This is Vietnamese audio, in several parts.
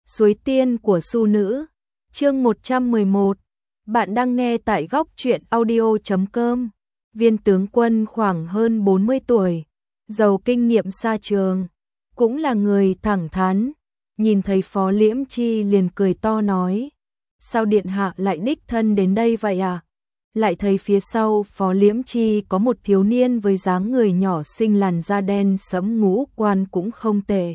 Suối tiên của Su nữ. Chương 111. Bạn đang nghe tại góc truyện audio.com. Viên tướng quân khoảng hơn 40 tuổi, giàu kinh nghiệm xa trường, cũng là người thẳng thắn. Nhìn thấy Phó Liễm Chi liền cười to nói: "Sao điện hạ lại đích thân đến đây vậy à?" Lại thấy phía sau Phó Liễm Chi có một thiếu niên với dáng người nhỏ xinh, làn da đen sẫm, ngũ quan cũng không tệ.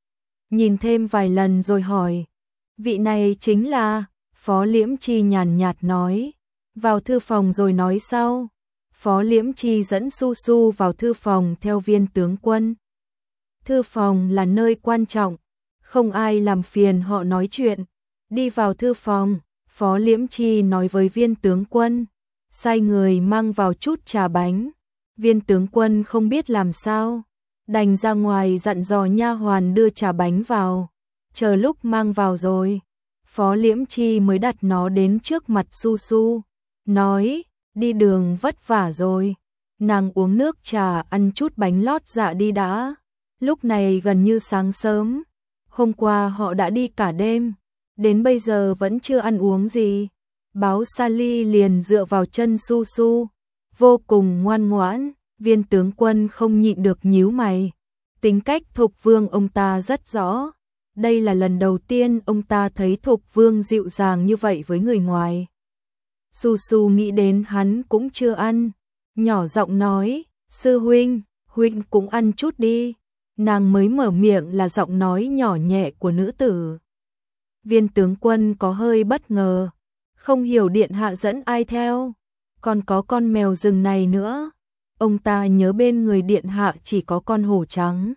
Nhìn thêm vài lần rồi hỏi: "Vị này chính là?" Phó Liễm Chi nhàn nhạt nói: "Vào thư phòng rồi nói sau." Phó Liễm Chi dẫn Su Su vào thư phòng theo Viên tướng quân. Thư phòng là nơi quan trọng, không ai làm phiền họ nói chuyện. Đi vào thư phòng, Phó Liễm Chi nói với Viên tướng quân, sai người mang vào chút trà bánh. Viên tướng quân không biết làm sao, đành ra ngoài dặn dò nha hoàn đưa trà bánh vào. Chờ lúc mang vào rồi, Phó Liễm Chi mới đặt nó đến trước mặt Su Su, nói: "Đi đường vất vả rồi, nàng uống nước trà, ăn chút bánh lót dạ đi đã." Lúc này gần như sáng sớm, hôm qua họ đã đi cả đêm, đến bây giờ vẫn chưa ăn uống gì. Báo Sally liền dựa vào chân Su Su, vô cùng ngoan ngoãn. Viên tướng quân không nhịn được nhíu mày. Tính cách Thục Vương ông ta rất rõ. Đây là lần đầu tiên ông ta thấy Thục Vương dịu dàng như vậy với người ngoài. Su Su nghĩ đến hắn cũng chưa ăn, nhỏ giọng nói: "Sư huynh, huynh cũng ăn chút đi." Nàng mới mở miệng là giọng nói nhỏ nhẹ của nữ tử. Viên tướng quân có hơi bất ngờ, không hiểu điện hạ dẫn ai theo, còn có con mèo rừng này nữa. Ông ta nhớ bên người điện hạ chỉ có con hổ trắng,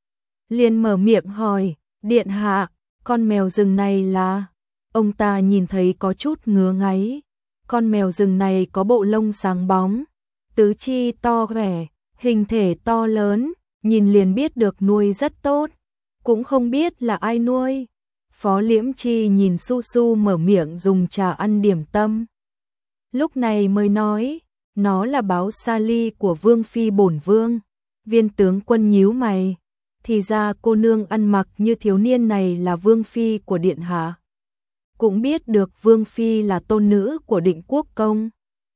liền mở miệng hỏi: "Điện hạ, con mèo rừng này là?" Ông ta nhìn thấy có chút ngứa ngáy. Con mèo rừng này có bộ lông sáng bóng, tứ chi to khỏe, hình thể to lớn, nhìn liền biết được nuôi rất tốt, cũng không biết là ai nuôi. Phó Liễm Chi nhìn Su Su mở miệng dùng trà ăn điểm tâm, lúc này mới nói: "Nó là báo Sally của Vương phi bổn vương." Viên tướng quân nhíu mày, thì ra cô nương ăn mặc như thiếu niên này là Vương phi của điện hạ. Cũng biết được Vương phi là tôn nữ của Định Quốc công.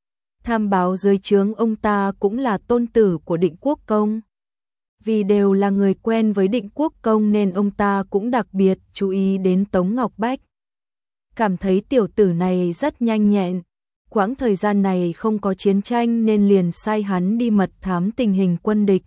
Tham báo dưới trướng ông ta cũng là tôn tử của Định Quốc công. Vì đều là người quen với Định Quốc công nên ông ta cũng đặc biệt chú ý đến Tống Ngọc Bách. Cảm thấy tiểu tử này rất nhanh nhẹn, quãng thời gian này không có chiến tranh nên liền sai hắn đi mật thám tình hình quân địch.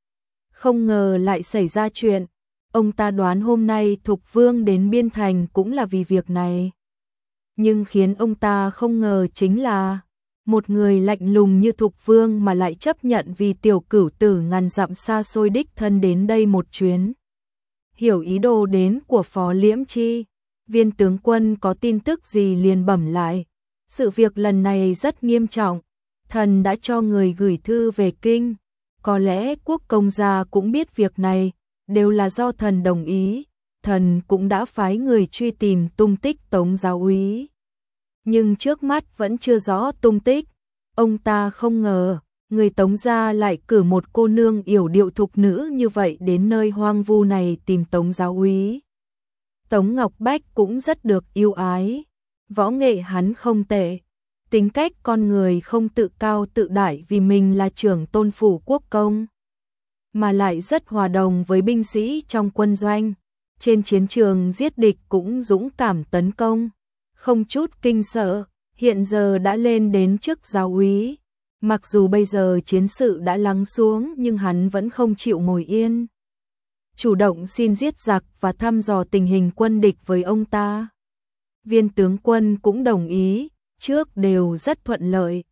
Không ngờ lại xảy ra chuyện, ông ta đoán hôm nay Thục Vương đến Biên Thành cũng là vì việc này. Nhưng khiến ông ta không ngờ chính là một người lạnh lùng như Thục Vương mà lại chấp nhận vì tiểu cửu tử ngàn dặm xa xôi đích thân đến đây một chuyến. Hiểu ý đồ đến của Phó Liễm Chi, Viên tướng quân có tin tức gì liền bẩm lại: "Sự việc lần này rất nghiêm trọng, thần đã cho người gửi thư về kinh. Có lẽ quốc công gia cũng biết việc này, đều là do thần đồng ý. Thần cũng đã phái người truy tìm tung tích Tống giáo úy, nhưng trước mắt vẫn chưa rõ tung tích." Ông ta không ngờ người Tống gia lại cử một cô nương yểu điệu thục nữ như vậy đến nơi hoang vu này tìm Tống giáo úy. Tống Ngọc Bách cũng rất được yêu ái, võ nghệ hắn không tệ, tính cách con người không tự cao tự đại vì mình là trưởng tôn phủ quốc công, mà lại rất hòa đồng với binh sĩ trong quân doanh. Trên chiến trường giết địch cũng dũng cảm tấn công, không chút kinh sợ, hiện giờ đã lên đến chức giáo úy. Mặc dù bây giờ chiến sự đã lắng xuống nhưng hắn vẫn không chịu ngồi yên, chủ động xin giết giặc và thăm dò tình hình quân địch với ông ta. Viên tướng quân cũng đồng ý, trước đều rất thuận lợi.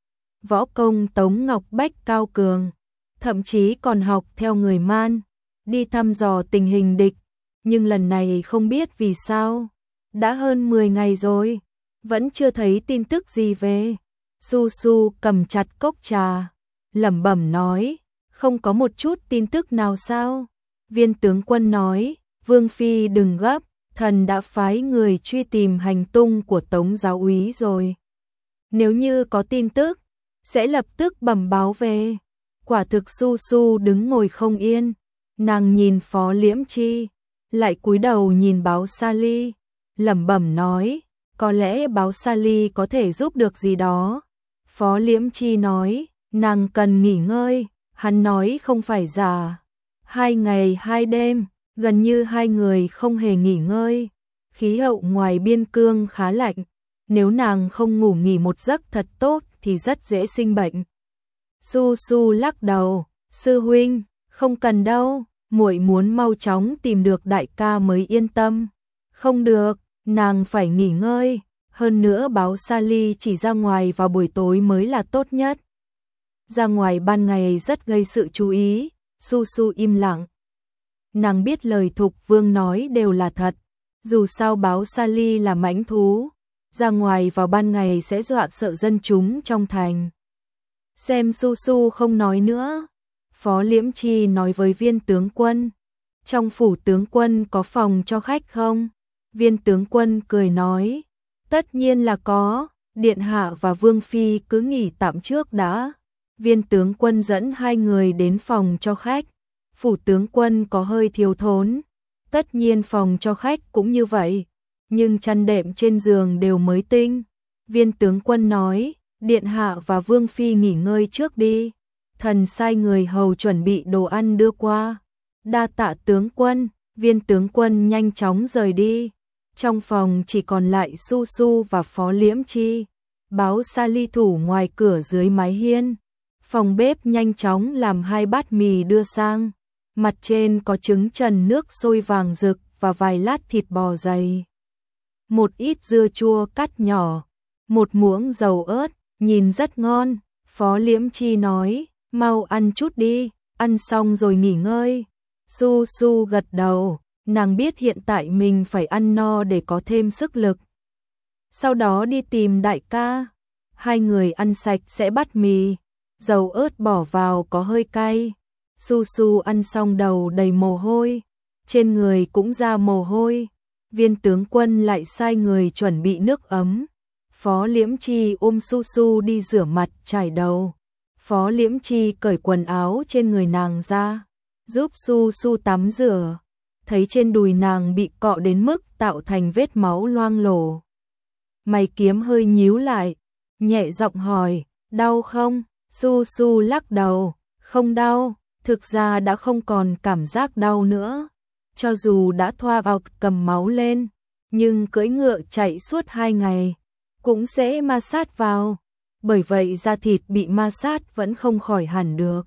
Võ công Tống Ngọc Bách cao cường, thậm chí còn học theo người Man, đi thăm dò tình hình địch. Nhưng lần này không biết vì sao, đã hơn 10 ngày rồi, vẫn chưa thấy tin tức gì về. Su Su cầm chặt cốc trà, lẩm bẩm nói: "Không có một chút tin tức nào sao?" Viên tướng quân nói: "Vương phi đừng gấp, thần đã phái người truy tìm hành tung của Tống giáo úy rồi. Nếu như có tin tức, sẽ lập tức bẩm báo về." Quả thực Su Su đứng ngồi không yên, nàng nhìn Phó Liễm Chi, lại cúi đầu nhìn báo Sally, lẩm bẩm nói, có lẽ báo Sally có thể giúp được gì đó. Phó Liễm Chi nói, nàng cần nghỉ ngơi, hắn nói không phải giả. 2 ngày 2 đêm, gần như 2 người không hề nghỉ ngơi. Khí hậu ngoài biên cương khá lạnh, nếu nàng không ngủ nghỉ một giấc thật tốt thì rất dễ sinh bệnh. Su Su lắc đầu, sư huynh, không cần đâu, muội muốn mau chóng tìm được đại ca mới yên tâm. Không được, nàng phải nghỉ ngơi, hơn nữa báo Sally chỉ ra ngoài vào buổi tối mới là tốt nhất. Ra ngoài ban ngày rất gây sự chú ý. Su Su im lặng. Nàng biết lời Thục Vương nói đều là thật, dù sao báo Sally là mãnh thú, ra ngoài vào ban ngày sẽ dọa sợ dân chúng trong thành. Xem Su Su không nói nữa, Phó Liễm Chi nói với Viên tướng quân, trong phủ tướng quân có phòng cho khách không? Viên tướng quân cười nói, tất nhiên là có, điện hạ và vương phi cứ nghỉ tạm trước đã. Viên tướng quân dẫn 2 người đến phòng cho khách. Phủ tướng quân có hơi thiếu thốn, tất nhiên phòng cho khách cũng như vậy, nhưng chăn đệm trên giường đều mới tinh. Viên tướng quân nói, điện hạ và vương phi nghỉ ngơi trước đi, thần sai người hầu chuẩn bị đồ ăn đưa qua. Đa tạ tướng quân. Viên tướng quân nhanh chóng rời đi. Trong phòng chỉ còn lại Su Su và Phó Liễm Chi. Báo Sally thủ ngoài cửa dưới mái hiên. Phòng bếp nhanh chóng làm 2 bát mì đưa sang. Mặt trên có trứng trần nước sôi vàng rực và vài lát thịt bò dày. Một ít dưa chua cắt nhỏ, một muỗng dầu ớt, nhìn rất ngon. Phó Liễm Chi nói, mau ăn chút đi, ăn xong rồi nghỉ ngơi. Su Su gật đầu, nàng biết hiện tại mình phải ăn no để có thêm sức lực. Sau đó đi tìm đại ca. 2 người ăn sạch sẽ bát mì, dầu ớt bỏ vào có hơi cay. Su Su ăn xong đầu đầy mồ hôi, trên người cũng ra mồ hôi. Viên tướng quân lại sai người chuẩn bị nước ấm. Phó Liễm Chi ôm Su Su đi rửa mặt chải đầu. Phó Liễm Chi cởi quần áo trên người nàng ra, giúp Su Su tắm rửa. Thấy trên đùi nàng bị cọ đến mức tạo thành vết máu loang lổ. Mày kiếm hơi nhíu lại, nhẹ giọng hỏi, đau không? Su Su lắc đầu, không đau, thực ra đã không còn cảm giác đau nữa. Cho dù đã thoa vào cầm máu lên, nhưng cưỡi ngựa chạy suốt 2 ngày, cũng sẽ ma sát vào. Bởi vậy da thịt bị ma sát vẫn không khỏi hẳn được.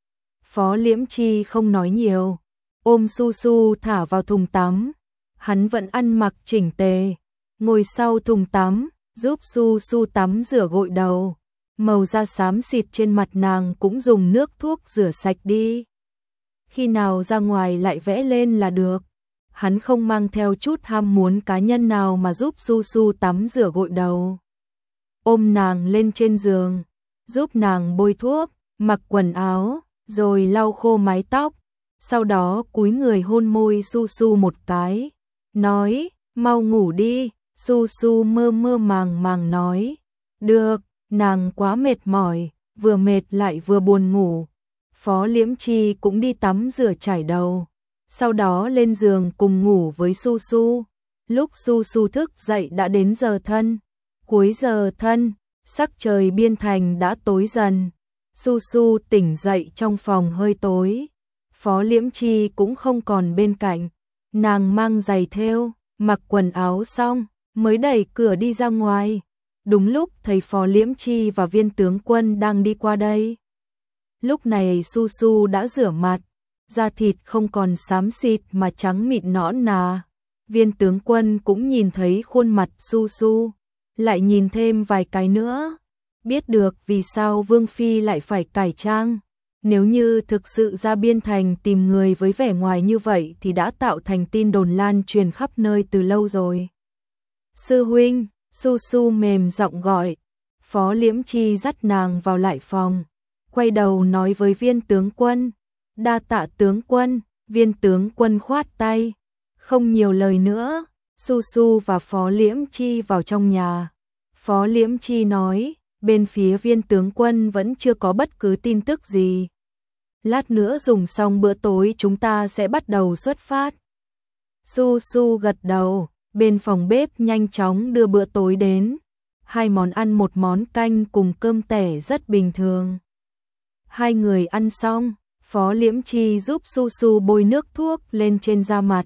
Phó Liễm Chi không nói nhiều, ôm Su Su thả vào thùng tắm. Hắn vẫn ăn mặc chỉnh tề, ngồi sau thùng tắm, giúp Su Su tắm rửa gội đầu. Màu da xám xịt trên mặt nàng cũng dùng nước thuốc rửa sạch đi. Khi nào ra ngoài lại vẽ lên là được. Hắn không mang theo chút ham muốn cá nhân nào mà giúp Su Su tắm rửa gội đầu. Ôm nàng lên trên giường, giúp nàng bôi thuốc, mặc quần áo, rồi lau khô mái tóc. Sau đó cúi người hôn môi Su Su một cái, nói, mau ngủ đi. Su Su mơ mơ màng màng nói, được. Nàng quá mệt mỏi, vừa mệt lại vừa buồn ngủ. Phó Liễm Chi cũng đi tắm rửa chải đầu, sau đó lên giường cùng ngủ với Su Su. Lúc Su Su thức dậy đã đến giờ thân. Cuối giờ thân, sắc trời biên thành đã tối dần. Su Su tỉnh dậy trong phòng hơi tối. Phó Liễm Chi cũng không còn bên cạnh. Nàng mang giày thêu, mặc quần áo xong, mới đẩy cửa đi ra ngoài. Đúng lúc thấy Phó Liễm Chi và Viên tướng quân đang đi qua đây. Lúc này Su Su đã rửa mặt, da thịt không còn xám xịt mà trắng mịn nõn nà. Viên tướng quân cũng nhìn thấy khuôn mặt Su Su, lại nhìn thêm vài cái nữa. Biết được vì sao Vương Phi lại phải cải trang. Nếu như thực sự ra biên thành tìm người với vẻ ngoài như vậy thì đã tạo thành tin đồn lan truyền khắp nơi từ lâu rồi. Sư huynh, Su Su mềm giọng gọi. Phó Liễm Chi dắt nàng vào lại phòng, quay đầu nói với Viên tướng quân, đa tạ tướng quân. Viên tướng quân khoát tay, không nhiều lời nữa. Su Su và Phó Liễm Chi vào trong nhà. Phó Liễm Chi nói, bên phía Viên tướng quân vẫn chưa có bất cứ tin tức gì. Lát nữa dùng xong bữa tối chúng ta sẽ bắt đầu xuất phát. Su Su gật đầu, bên phòng bếp nhanh chóng đưa bữa tối đến. 2 món ăn, 1 món canh cùng cơm tẻ rất bình thường. 2 người ăn xong, Phó Liễm Chi giúp Su Su bôi nước thuốc lên trên da mặt.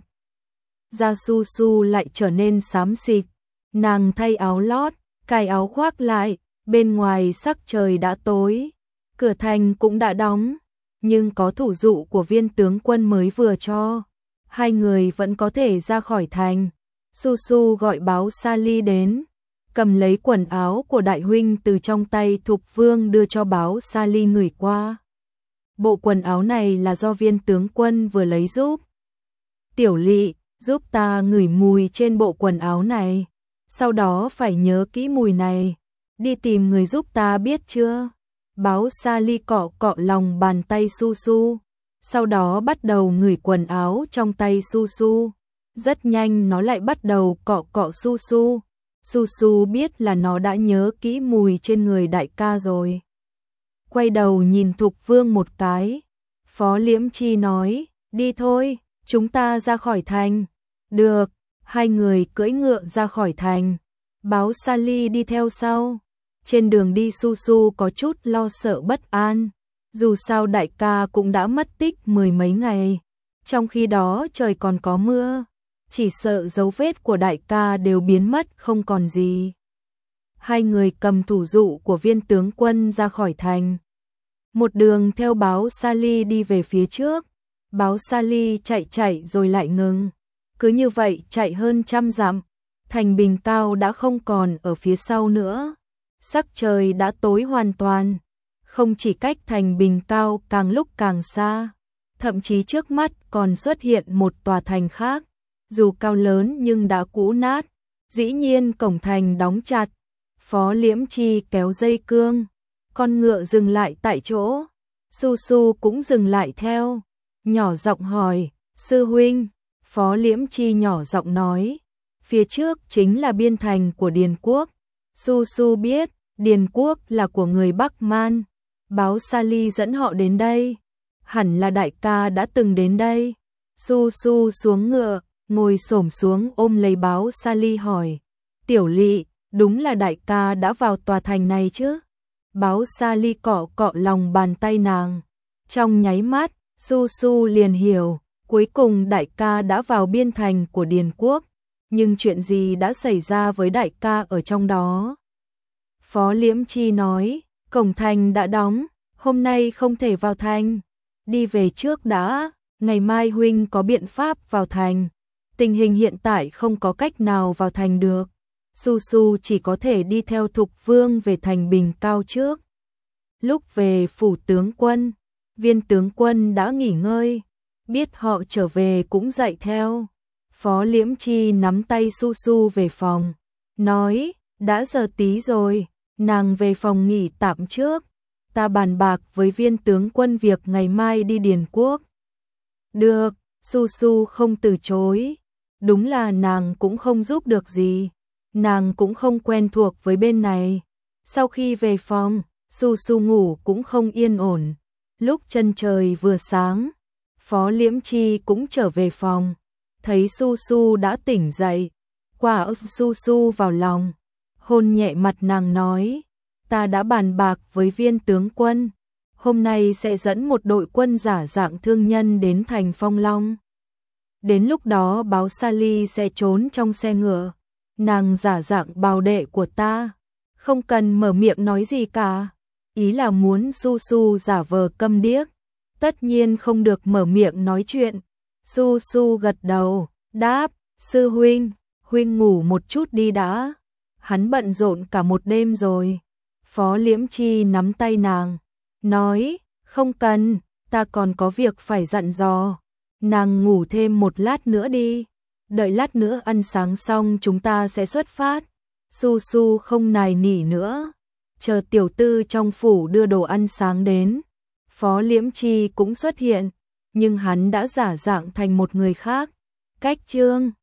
Da Su Su lại trở nên xám xịt, nàng thay áo lót, cài áo khoác lại, bên ngoài sắc trời đã tối, cửa thành cũng đã đóng, nhưng có thủ dụ của viên tướng quân mới vừa cho, 2 người vẫn có thể ra khỏi thành. Su Su gọi Báo Sali đến, cầm lấy quần áo của đại huynh từ trong tay Thục Vương đưa cho Báo Sali ngửi qua. Bộ quần áo này là do viên tướng quân vừa lấy giúp. Tiểu Lị, giúp ta ngửi mùi trên bộ quần áo này, sau đó phải nhớ kỹ mùi này, đi tìm người giúp ta biết chưa? Báo Sali cọ cọ lòng bàn tay Su Su, sau đó bắt đầu ngửi quần áo trong tay Su Su. Rất nhanh nó lại bắt đầu cọ cọ Su Su. Su Su biết là nó đã nhớ kỹ mùi trên người đại ca rồi. Quay đầu nhìn Thục Vương một cái. Phó Liễm Chi nói, đi thôi, chúng ta ra khỏi thành. Được, 2 người cưỡi ngựa ra khỏi thành. Báo Sali đi theo sau. Trên đường đi Su Su có chút lo sợ bất an. Dù sao đại ca cũng đã mất tích 10 mấy ngày. Trong khi đó trời còn có mưa. Chỉ sợ dấu vết của đại ca đều biến mất không còn gì. 2 người cầm thủ dụ của viên tướng quân ra khỏi thành. Một đường theo Báo Sali đi về phía trước. Báo Sali chạy rồi lại ngừng. Cứ như vậy chạy hơn 100 dặm. Thành Bình Cao đã không còn ở phía sau nữa. Sắc trời đã tối hoàn toàn. Không chỉ cách Thành Bình Cao càng lúc càng xa. Thậm chí trước mắt còn xuất hiện một tòa thành khác. Dù cao lớn nhưng đã cũ nát. Dĩ nhiên cổng thành đóng chặt. Phó Liễm Chi kéo dây cương. Con ngựa dừng lại tại chỗ. Su Su cũng dừng lại theo. Nhỏ giọng hỏi, sư huynh. Phó Liễm Chi nhỏ giọng nói, phía trước chính là biên thành của Điền Quốc. Su Su biết, Điền Quốc là của người Bắc Man. Báo Sali dẫn họ đến đây. Hẳn là đại ca đã từng đến đây. Su Su xuống ngựa, ngồi xổm xuống ôm lấy Báo Sali hỏi, Tiểu Lị, đúng là đại ca đã vào tòa thành này chứ? Báo Sali cọ cọ lòng bàn tay nàng. Trong nháy mắt, Su Su liền hiểu, cuối cùng đại ca đã vào biên thành của Điền Quốc. Nhưng chuyện gì đã xảy ra với đại ca ở trong đó? Phó Liễm Chi nói, cổng thành đã đóng, hôm nay không thể vào thành. Đi về trước đã, ngày mai huynh có biện pháp vào thành. Tình hình hiện tại không có cách nào vào thành được. Su Su chỉ có thể đi theo Thục Vương về thành Bình Cao trước. Lúc về phủ tướng quân, viên tướng quân đã nghỉ ngơi. Biết họ trở về cũng dậy theo. Phó Liễm Chi nắm tay Su Su về phòng. Nói, đã giờ tí rồi, nàng về phòng nghỉ tạm trước. Ta bàn bạc với viên tướng quân việc ngày mai đi Điền Quốc. Được, Su Su không từ chối. Đúng là nàng cũng không giúp được gì. Nàng cũng không quen thuộc với bên này. Sau khi về phòng, Su Su ngủ cũng không yên ổn. Lúc chân trời vừa sáng, Phó Liễm Chi cũng trở về phòng. Thấy Su Su đã tỉnh dậy, quả Su Su vào lòng, hôn nhẹ mặt nàng nói, ta đã bàn bạc với viên tướng quân, hôm nay sẽ dẫn một đội quân giả dạng thương nhân đến thành Phong Long. Đến lúc đó Báo Sali sẽ trốn trong xe ngựa, nàng giả dạng bào đệ của ta, không cần mở miệng nói gì cả, ý là muốn Su Su giả vờ câm điếc, tất nhiên không được mở miệng nói chuyện. Su Su gật đầu, đáp, sư huynh, huynh ngủ một chút đi đã. Hắn bận rộn cả một đêm rồi. Phó Liễm Chi nắm tay nàng, nói, không cần, ta còn có việc phải dặn dò. Nàng ngủ thêm một lát nữa đi, đợi lát nữa ăn sáng xong chúng ta sẽ xuất phát. Su Su không nài nỉ nữa, chờ tiểu tư trong phủ đưa đồ ăn sáng đến. Phó Liễm Chi cũng xuất hiện, nhưng hắn đã giả dạng thành một người khác. Cách chương